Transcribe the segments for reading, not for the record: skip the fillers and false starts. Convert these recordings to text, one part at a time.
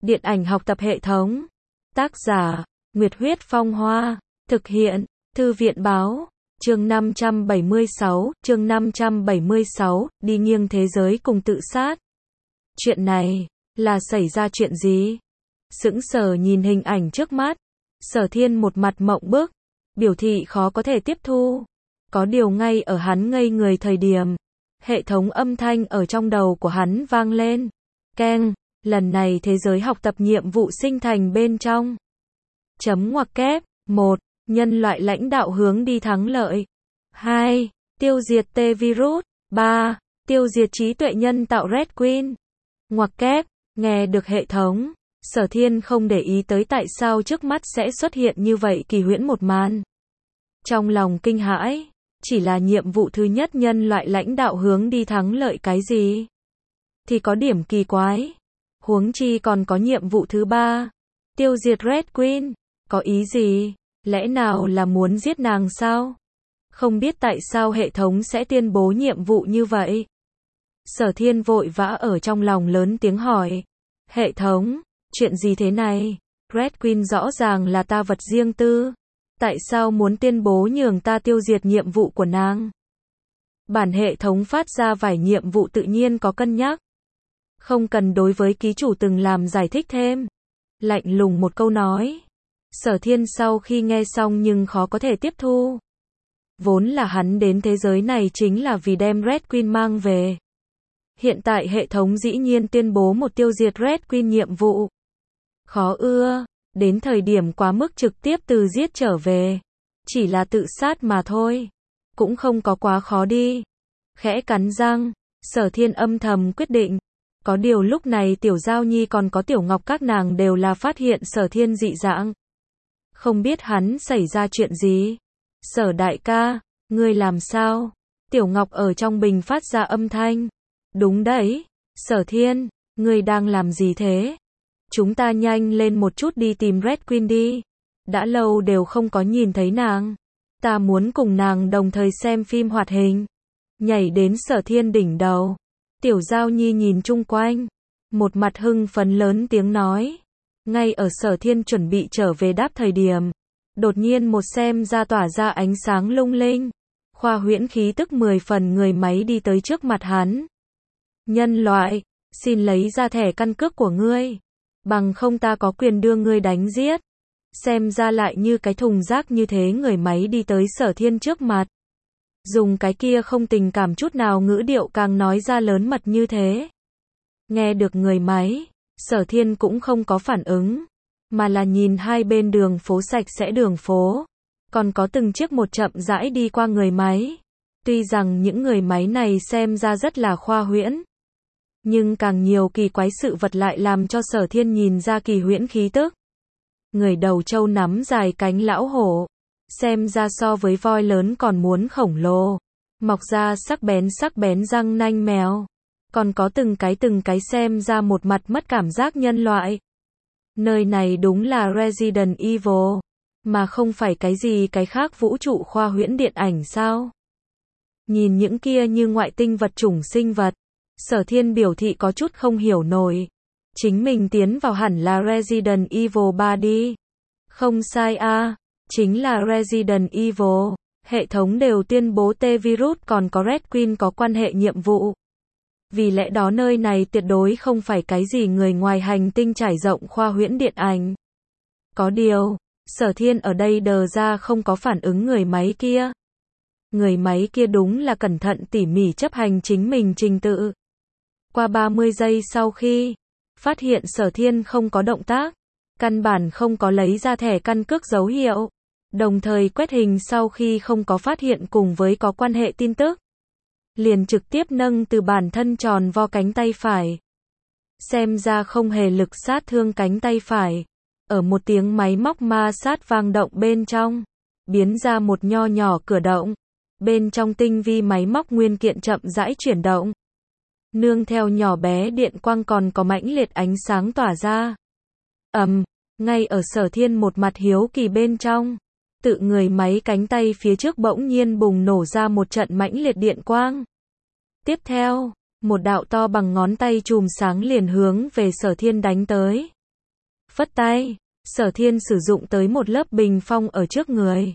Điện ảnh học tập hệ thống. Tác giả, Nguyệt Huyết Phong Hoa. Thực hiện, Thư viện Báo. Chương 576, đi nghiêng thế giới cùng tự sát. Chuyện này, là xảy ra chuyện gì? Sững sờ nhìn hình ảnh trước mắt. Sở Thiên một mặt mộng bức, biểu thị khó có thể tiếp thu. Có điều ngay ở hắn ngây người thời điểm, hệ thống âm thanh ở trong đầu của hắn vang lên. Keng, lần này thế giới học tập nhiệm vụ sinh thành bên trong. Chấm ngoặc kép, 1. Nhân loại lãnh đạo hướng đi thắng lợi. 2. Tiêu diệt T-Virus. 3. Tiêu diệt trí tuệ nhân tạo Red Queen. Ngoặc kép, nghe được hệ thống, Sở Thiên không để ý tới tại sao trước mắt sẽ xuất hiện như vậy kỳ huyễn một màn. Trong lòng kinh hãi, chỉ là nhiệm vụ thứ nhất nhân loại lãnh đạo hướng đi thắng lợi cái gì? Thì có điểm kỳ quái. Huống chi còn có nhiệm vụ thứ 3. Tiêu diệt Red Queen. Có ý gì? Lẽ nào là muốn giết nàng sao? Không biết tại sao hệ thống sẽ tuyên bố nhiệm vụ như vậy. Sở Thiên vội vã ở trong lòng lớn tiếng hỏi. Hệ thống, chuyện gì thế này? Red Queen rõ ràng là ta vật riêng tư. Tại sao muốn tuyên bố nhường ta tiêu diệt nhiệm vụ của nàng? Bản hệ thống phát ra vài nhiệm vụ tự nhiên có cân nhắc. Không cần đối với ký chủ từng làm giải thích thêm. Lạnh lùng một câu nói. Sở Thiên sau khi nghe xong nhưng khó có thể tiếp thu. Vốn là hắn đến thế giới này chính là vì đem Red Queen mang về. Hiện tại hệ thống dĩ nhiên tuyên bố một tiêu diệt Red Queen nhiệm vụ. Khó ưa, đến thời điểm quá mức trực tiếp từ giết trở về. Chỉ là tự sát mà thôi. Cũng không có quá khó đi. Khẽ cắn răng, Sở Thiên âm thầm quyết định. Có điều lúc này Tiểu Giao Nhi còn có Tiểu Ngọc các nàng đều là phát hiện Sở Thiên dị dạng. Không biết hắn xảy ra chuyện gì. Sở đại ca, ngươi làm sao? Tiểu Ngọc ở trong bình phát ra âm thanh. Đúng đấy, Sở Thiên, ngươi đang làm gì thế? Chúng ta nhanh lên một chút đi tìm Red Queen đi. Đã lâu đều không có nhìn thấy nàng. Ta muốn cùng nàng đồng thời xem phim hoạt hình. Nhảy đến Sở Thiên đỉnh đầu. Tiểu Giao Nhi nhìn chung quanh. Một mặt hưng phấn lớn tiếng nói. Ngay ở Sở Thiên chuẩn bị trở về đáp thời điểm. Đột nhiên một xem ra tỏa ra ánh sáng lung linh. Khoa huyễn khí tức 10 phần người máy đi tới trước mặt hắn. Nhân loại, xin lấy ra thẻ căn cước của ngươi. Bằng không ta có quyền đưa ngươi đánh giết. Xem ra lại như cái thùng rác như thế người máy đi tới Sở Thiên trước mặt. Dùng cái kia không tình cảm chút nào ngữ điệu càng nói ra lớn mật như thế. Nghe được người máy, Sở Thiên cũng không có phản ứng. Mà là nhìn hai bên đường phố sạch sẽ đường phố. Còn có từng chiếc một chậm rãi đi qua người máy. Tuy rằng những người máy này xem ra rất là khoa huyễn. Nhưng càng nhiều kỳ quái sự vật lại làm cho Sở Thiên nhìn ra kỳ huyễn khí tức. Người đầu trâu nắm dài cánh lão hổ. Xem ra so với voi lớn còn muốn khổng lồ. Mọc ra sắc bén răng nanh mèo. Còn có từng cái xem ra một mặt mất cảm giác nhân loại. Nơi này đúng là Resident Evil. Mà không phải cái gì cái khác vũ trụ khoa huyễn điện ảnh sao? Nhìn những kia như ngoại tinh vật chủng sinh vật. Sở Thiên biểu thị có chút không hiểu nổi. Chính mình tiến vào hẳn là Resident Evil 3 đi. Không sai a, chính là Resident Evil. Hệ thống đều tuyên bố T-Virus còn có Red Queen có quan hệ nhiệm vụ. Vì lẽ đó nơi này tuyệt đối không phải cái gì người ngoài hành tinh trải rộng khoa huyễn điện ảnh. Có điều, Sở Thiên ở đây đờ ra không có phản ứng người máy kia. Người máy kia đúng là cẩn thận tỉ mỉ chấp hành chính mình trình tự. Qua 30 giây sau khi phát hiện Sở Thiên không có động tác, căn bản không có lấy ra thẻ căn cước dấu hiệu, đồng thời quét hình sau khi không có phát hiện cùng với có quan hệ tin tức, liền trực tiếp nâng từ bản thân tròn vo cánh tay phải. Xem ra không hề lực sát thương cánh tay phải. Ở một tiếng máy móc ma sát vang động bên trong, biến ra một nho nhỏ cửa động. Bên trong tinh vi máy móc nguyên kiện chậm rãi chuyển động. Nương theo nhỏ bé điện quang còn có mãnh liệt ánh sáng tỏa ra. Ngay ở Sở Thiên một mặt hiếu kỳ bên trong, tự người máy cánh tay phía trước bỗng nhiên bùng nổ ra một trận mãnh liệt điện quang. Tiếp theo, một đạo to bằng ngón tay chùm sáng liền hướng về Sở Thiên đánh tới. Phất tay, Sở Thiên sử dụng tới một lớp bình phong ở trước người.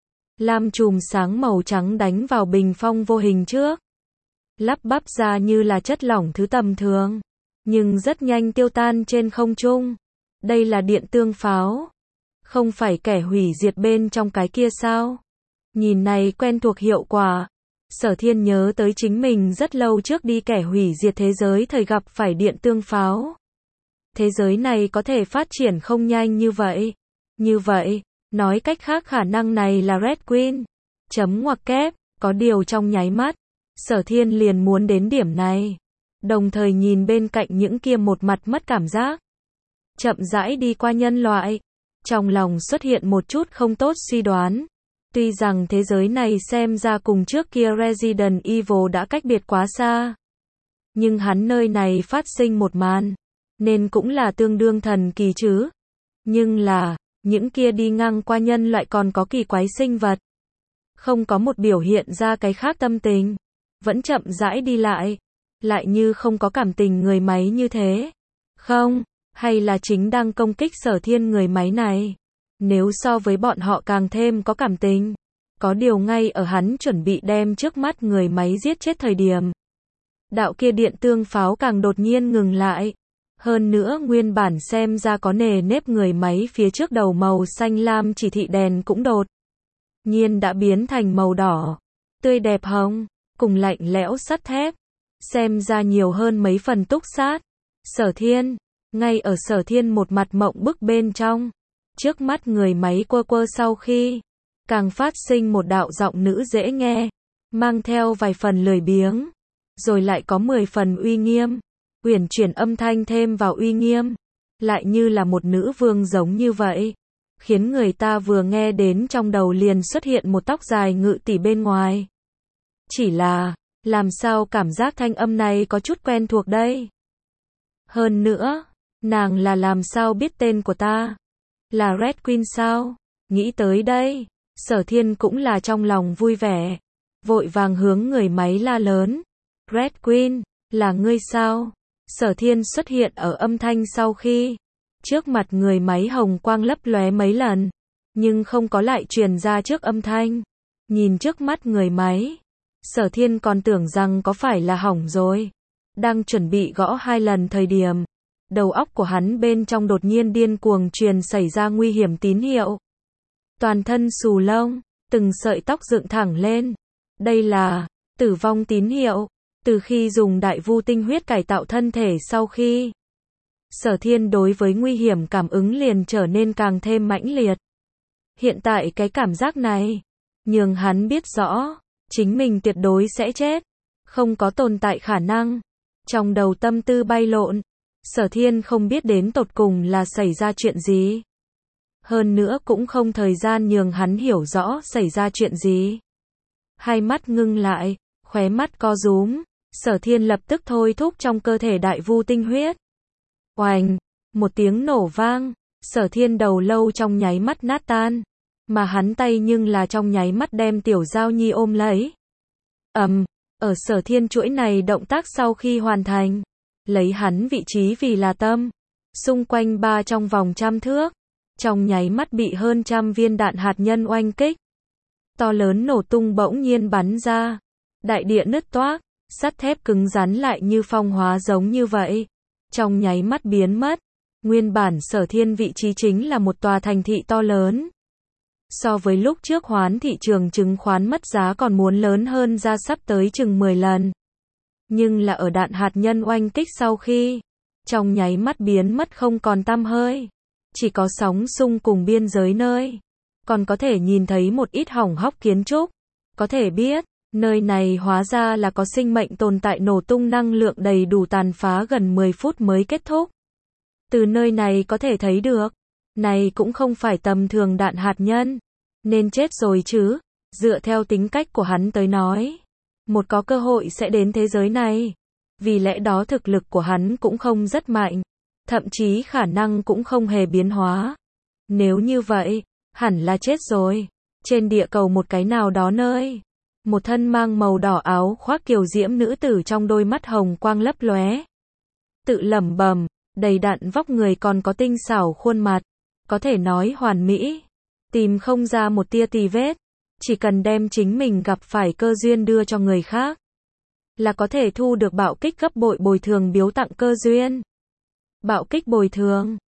Lam chùm sáng màu trắng đánh vào bình phong vô hình trước. Lắp bắp ra như là chất lỏng thứ tầm thường, nhưng rất nhanh tiêu tan trên không trung. Đây là điện tương pháo. Không phải kẻ hủy diệt bên trong cái kia sao? Nhìn này quen thuộc hiệu quả. Sở Thiên nhớ tới chính mình rất lâu trước đi kẻ hủy diệt thế giới thời gặp phải điện tương pháo. Thế giới này có thể phát triển không nhanh như vậy. Như vậy, nói cách khác khả năng này là Red Queen. Chấm ngoặc kép, có điều trong nháy mắt, Sở Thiên liền muốn đến điểm này. Đồng thời nhìn bên cạnh những kia một mặt mất cảm giác. Chậm rãi đi qua nhân loại. Trong lòng xuất hiện một chút không tốt suy đoán. Tuy rằng thế giới này xem ra cùng trước kia Resident Evil đã cách biệt quá xa. Nhưng hắn nơi này phát sinh một màn. Nên cũng là tương đương thần kỳ chứ. Nhưng là, những kia đi ngang qua nhân loại còn có kỳ quái sinh vật. Không có một biểu hiện ra cái khác tâm tình. Vẫn chậm rãi đi lại. Lại như không có cảm tình người máy như thế. Không, hay là chính đang công kích Sở Thiên người máy này. Nếu so với bọn họ càng thêm có cảm tình. Có điều ngay ở hắn chuẩn bị đem trước mắt người máy giết chết thời điểm. Đạo kia điện tương pháo càng đột nhiên ngừng lại. Hơn nữa nguyên bản xem ra có nề nếp người máy phía trước đầu màu xanh lam chỉ thị đèn cũng đột nhiên đã biến thành màu đỏ, tươi đẹp hồng, cùng lạnh lẽo sắt thép. Xem ra nhiều hơn mấy phần túc sát. Sở Thiên, ngay ở Sở Thiên một mặt mộng bức bên trong. Trước mắt người máy quơ quơ sau khi, càng phát sinh một đạo giọng nữ dễ nghe, mang theo vài phần lười biếng, rồi lại có 10 phần uy nghiêm. Uyển chuyển âm thanh thêm vào uy nghiêm, lại như là một nữ vương giống như vậy, khiến người ta vừa nghe đến trong đầu liền xuất hiện một tóc dài ngự tỷ bên ngoài. Chỉ là, làm sao cảm giác thanh âm này có chút quen thuộc đây? Hơn nữa, nàng là làm sao biết tên của ta? Là Red Queen sao? Nghĩ tới đây, Sở Thiên cũng là trong lòng vui vẻ, vội vàng hướng người máy la lớn. Red Queen, là ngươi sao? Sở Thiên xuất hiện ở âm thanh sau khi, trước mặt người máy hồng quang lấp lóe mấy lần, nhưng không có lại truyền ra trước âm thanh. Nhìn trước mắt người máy, Sở Thiên còn tưởng rằng có phải là hỏng rồi. Đang chuẩn bị gõ 2 lần thời điểm, đầu óc của hắn bên trong đột nhiên điên cuồng truyền xảy ra nguy hiểm tín hiệu. Toàn thân xù lông, từng sợi tóc dựng thẳng lên. Đây là tử vong tín hiệu. Từ khi dùng đại vu tinh huyết cải tạo thân thể sau khi, Sở Thiên đối với nguy hiểm cảm ứng liền trở nên càng thêm mãnh liệt. Hiện tại cái cảm giác này, nhường hắn biết rõ, chính mình tuyệt đối sẽ chết, không có tồn tại khả năng. Trong đầu tâm tư bay lộn, Sở Thiên không biết đến tột cùng là xảy ra chuyện gì. Hơn nữa cũng không thời gian nhường hắn hiểu rõ xảy ra chuyện gì. Hai mắt ngưng lại, khóe mắt co rúm. Sở Thiên lập tức thôi thúc trong cơ thể đại vu tinh huyết. Oành, một tiếng nổ vang, Sở Thiên đầu lâu trong nháy mắt nát tan, mà hắn tay nhưng là trong nháy mắt đem Tiểu Giao Nhi ôm lấy. Ở Sở Thiên chuỗi này động tác sau khi hoàn thành, lấy hắn vị trí vì là tâm, xung quanh trong vòng 100 thước, trong nháy mắt bị hơn 100 viên đạn hạt nhân oanh kích. To lớn nổ tung bỗng nhiên bắn ra, đại địa nứt toác. Sắt thép cứng rắn lại như phong hóa giống như vậy. Trong nháy mắt biến mất. Nguyên bản Sở Thiên vị trí chính là một tòa thành thị to lớn. So với lúc trước hoán thị trường chứng khoán mất giá còn muốn lớn hơn ra sắp tới chừng 10 lần. Nhưng là ở đạn hạt nhân oanh kích sau khi, trong nháy mắt biến mất không còn tăm hơi. Chỉ có sóng xung cùng biên giới nơi. Còn có thể nhìn thấy một ít hỏng hóc kiến trúc. Có thể biết, nơi này hóa ra là có sinh mệnh tồn tại, nổ tung năng lượng đầy đủ tàn phá gần 10 phút mới kết thúc. Từ nơi này có thể thấy được, này cũng không phải tầm thường đạn hạt nhân, nên chết rồi chứ. Dựa theo tính cách của hắn tới nói, một có cơ hội sẽ đến thế giới này. Vì lẽ đó thực lực của hắn cũng không rất mạnh, thậm chí khả năng cũng không hề biến hóa. Nếu như vậy, hẳn là chết rồi. Trên địa cầu một cái nào đó nơi, một thân mang màu đỏ áo khoác kiều diễm nữ tử trong đôi mắt hồng quang lấp lóe, tự lẩm bẩm, Đầy đặn vóc người còn có tinh xảo khuôn mặt, có thể nói hoàn mỹ, tìm không ra một tia tì vết, chỉ cần đem chính mình gặp phải cơ duyên đưa cho người khác, là có thể thu được bạo kích gấp bội bồi thường biếu tặng cơ duyên. Bạo kích bồi thường